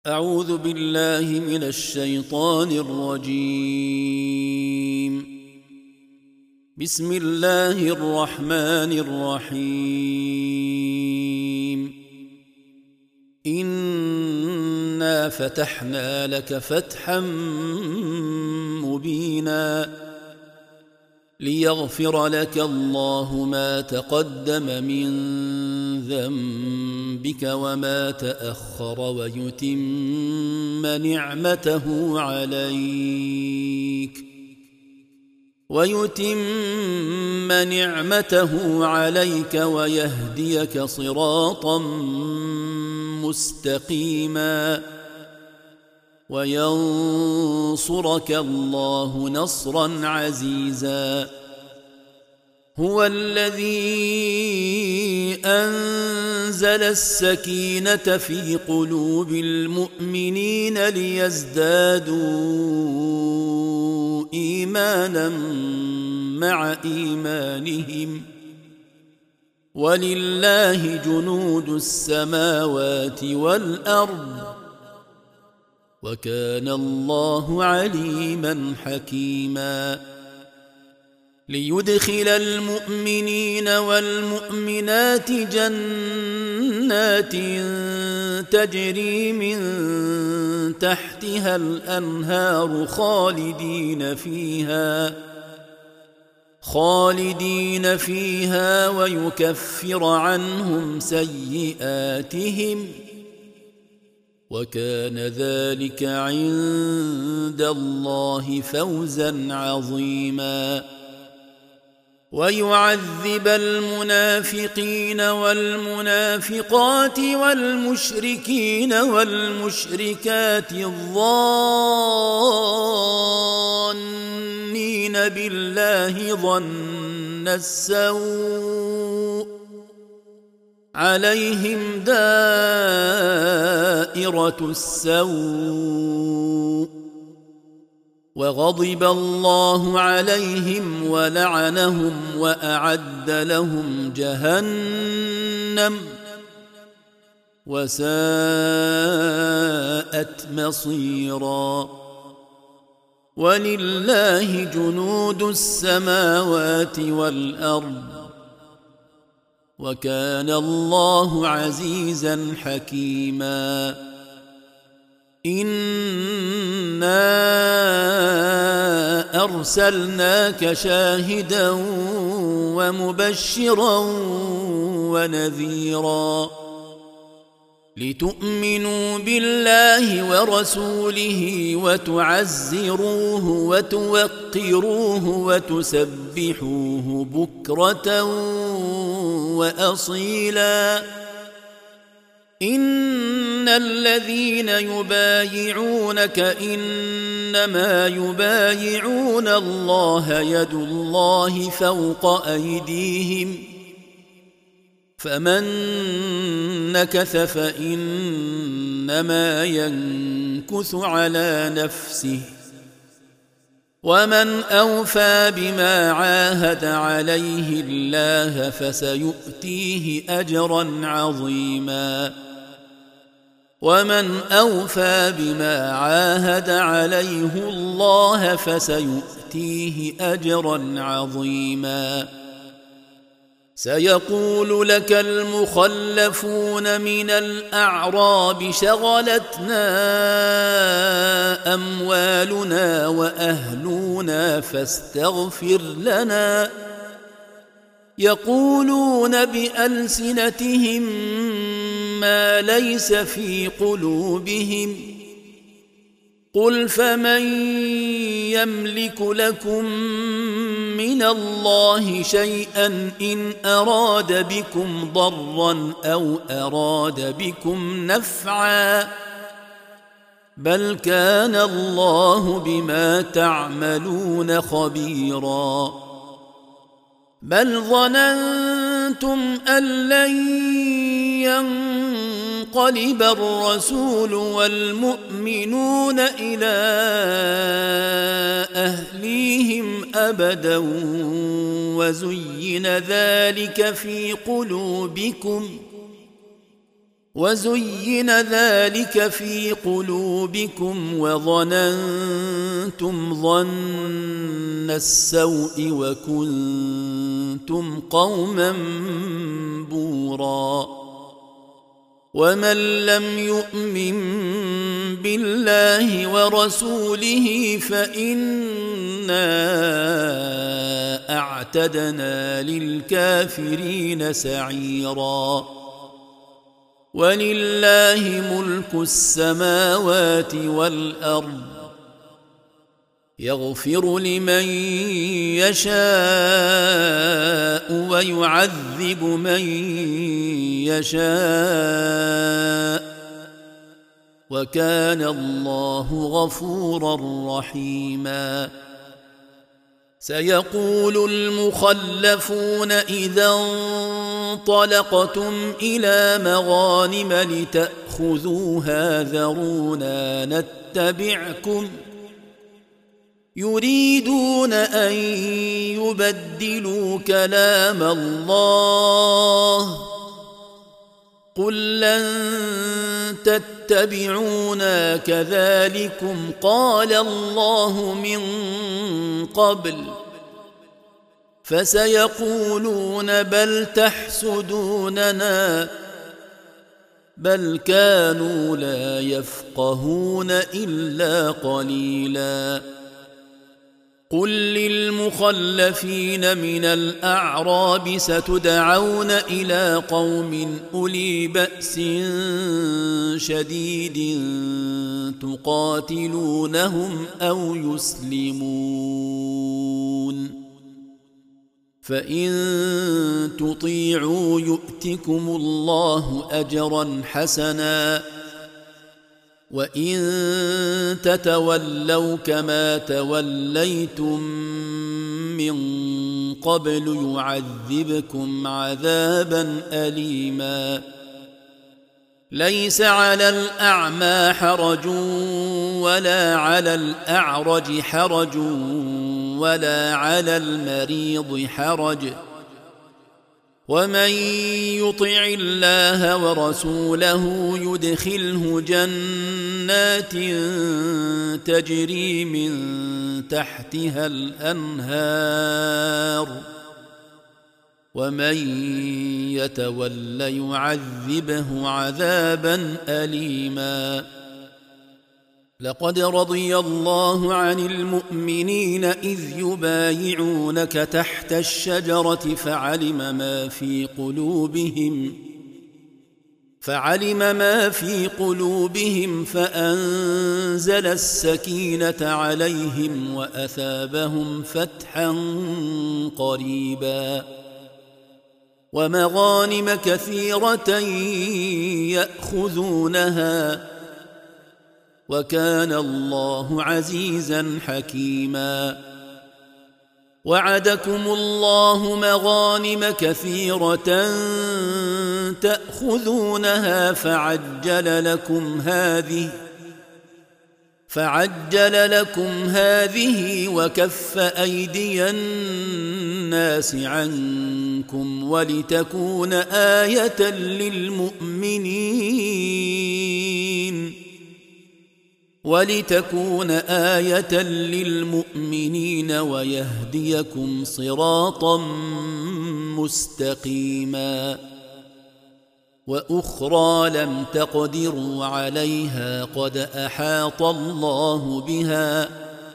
أعوذ بالله من الشيطان الرجيم. بسم الله الرحمن الرحيم. إنا فتحنا لك فتحا مبينا ليغفر لك الله ما تقدم من ذنبك وما تأخر ويتم نعمته عليك ويهديك صراطا مستقيما وينصرك الله نصرا عزيزا. هو الذي أنزل السكينة في قلوب المؤمنين ليزدادوا إيمانا مع إيمانهم ولله جنود السماوات والأرض وكان الله عليما حكيما. ليدخل المؤمنين والمؤمنات جنات تجري من تحتها الأنهار خالدين فيها ويكفر عنهم سيئاتهم وكان ذلك عند الله فوزا عظيما. ويعذب المنافقين والمنافقات والمشركين والمشركات الظانين بالله ظن السوء عليهم دائرة السوء وغضب الله عليهم ولعنهم وأعد لهم جهنم وساءت مصيرا. ولله جنود السماوات والأرض وكان الله عزيزا حكيما. إنا أرسلناك شاهدا ومبشرا ونذيرا لتؤمنوا بالله ورسوله وتعزروه وتوقروه وتسبحوه بكرة وأصيلا. إن الذين يبايعونك إنما يبايعون الله يد الله فوق أيديهم فمن نكث فإنما ينكث على نفسه ومن أوفى بما عاهد عليه الله فسيؤتيه أجرا عظيما. ومن أوفى بما عاهد عليه الله فسيؤتيه أجرا عظيما. سيقول لك المخلفون من الأعراب شغلتنا أموالنا وأهلنا فاستغفر لنا يقولون بألسنتهم ما ليس في قلوبهم قل فمن يملك لكم من الله شيئا إن أراد بكم ضرا أو أراد بكم نفعا بل كان الله بما تعملون خبيرا. بل ظننتم أن لن ينقلب الرسول والمؤمنون إلى أهليهم أبدا وزين ذلك في قلوبكم وزين ذلك في قلوبكم وظننتم ظن السوء وكنتم قوما بورا ومن لم يؤمن بالله ورسوله فإنا أعتدنا للكافرين سعيرا ولله ملك السماوات والأرض يغفر لمن يشاء ويعذب من يشاء وكان الله غفورا رحيما سيقول المخلفون إذا انطلقتم إلى مغانم لتأخذوها ذرونا نتبعكم يريدون أن يبدلوا كلام الله قل لن تتبعونا كذلكم قال الله من قبل فسيقولون بل تحسدوننا بل كانوا لا يفقهون إلا قليلا قل للمخلفين من الأعراب ستدعون إلى قوم أولي بأس شديد تقاتلونهم أو يسلمون فإن تطيعوا يؤتكم الله أجرا حسنا وإن تتولوا كما توليتم من قبل يعذبكم عذابا أليما ليس على الأعمى حرج ولا على الأعرج حرج ولا على المريض حرج ومن يطع الله ورسوله يدخله جنات تجري من تحتها الأنهار ومن يتول يعذبه عذابا أليما لقد رضي الله عن المؤمنين إذ يبايعونك تحت الشجرة فعلم ما في قلوبهم فأنزل السكينة عليهم وأثابهم فتحا قريبا ومغانم كثيرة يأخذونها وكان الله عزيزا حكيما وعدكم الله مغانم كثيرة تأخذونها فعجل لكم هذه وكف أيدي الناس عنكم ولتكون آية للمؤمنين ويهديكم صراطا مستقيما وأخرى لم تقدروا عليها قد أحاط الله بها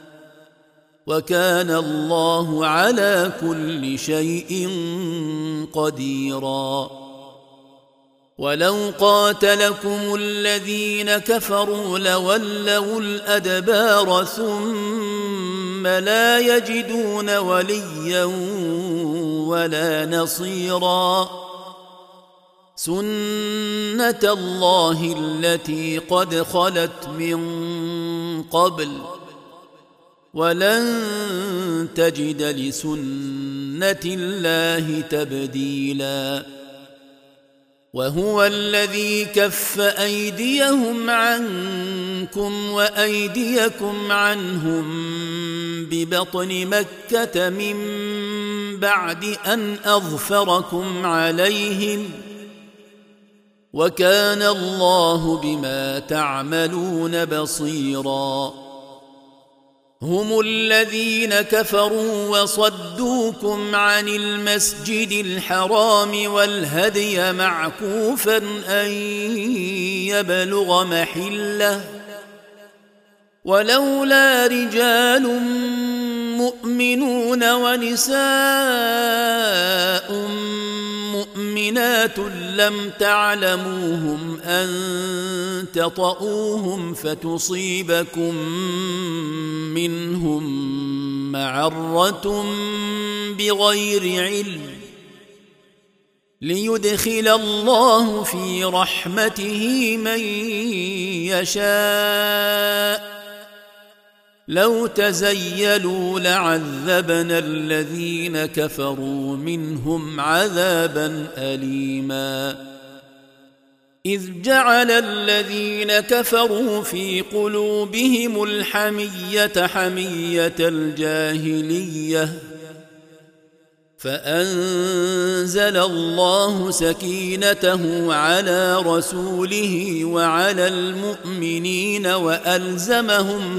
وكان الله على كل شيء قديرا ولو قاتلكم الذين كفروا لولوا الأدبار ثم لا يجدون وليا ولا نصيرا سنة الله التي قد خلت من قبل ولن تجد لسنة الله تبديلا وهو الذي كف أيديهم عنكم وأيديكم عنهم ببطن مكة من بعد أن أظفركم عليهم وكان الله بما تعملون بصيرا هم الذين كفروا وصدوكم عن المسجد الحرام والهدي معكوفا أن يبلغ محله ولولا رجال مؤمنون ونساء مؤمنات لم تعلموهم أن تطؤوهم فتصيبكم منهم معرة بغير علم ليدخل الله في رحمته من يشاء لو تزيلوا لعذبنا الذين كفروا منهم عذابا أليما إذ جعل الذين كفروا في قلوبهم الحمية حمية الجاهلية فأنزل الله سكينته على رسوله وعلى المؤمنين وألزمهم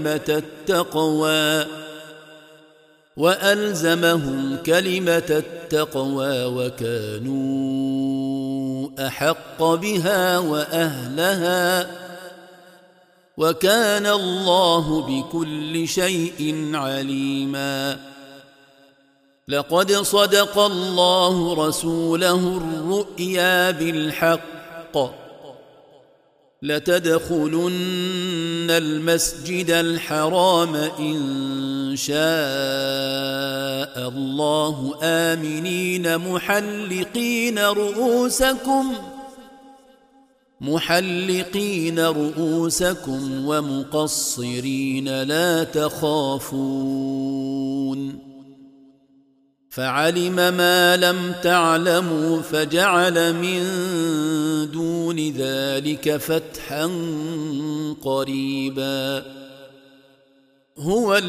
كلمة التقوى وكانوا أحق بها وأهلها وكان الله بكل شيء عليما لقد صدق الله رسوله الرؤيا بالحق لتدخلن المسجد الحرام إن شاء الله آمنين محلقين رؤوسكم ومقصرين لا تخافون فعلم ما لم تعلموا فجعل من دون ذلك فتحا قريبا هو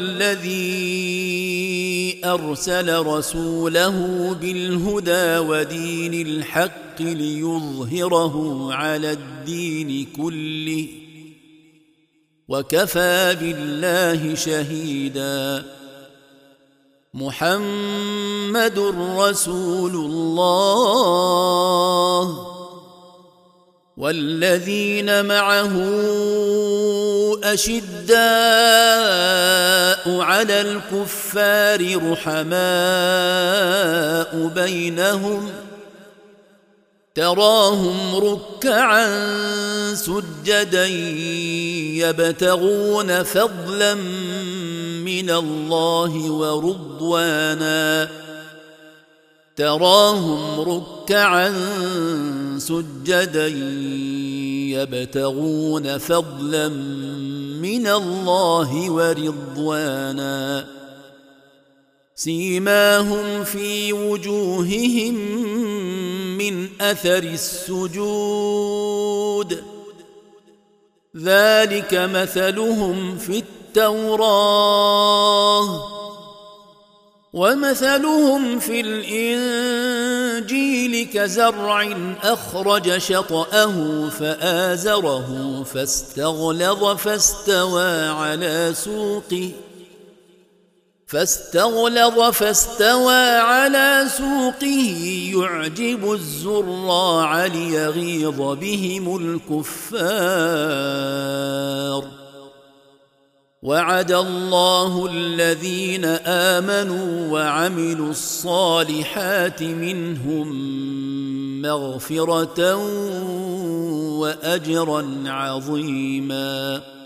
الذي أرسل رسوله بالهدى ودين الحق ليظهره على الدين كله وكفى بالله شهيدا محمد رسول الله والذين معه أشداء على الكفار رحماء بينهم تراهم ركعا سجدا يبتغون فضلا من الله ورضوانا سيماهم في وجوههم من أثر السجود ذلك مثلهم في التوراة ومثلهم في الإنجيل كزرع أخرج شطأه فآزره فاستغلظ فاستوى على سوقه يعجب الزراع ليغيظ بهم الكفار وعد الله الذين آمنوا وعملوا الصالحات منهم مغفرة وأجرا عظيما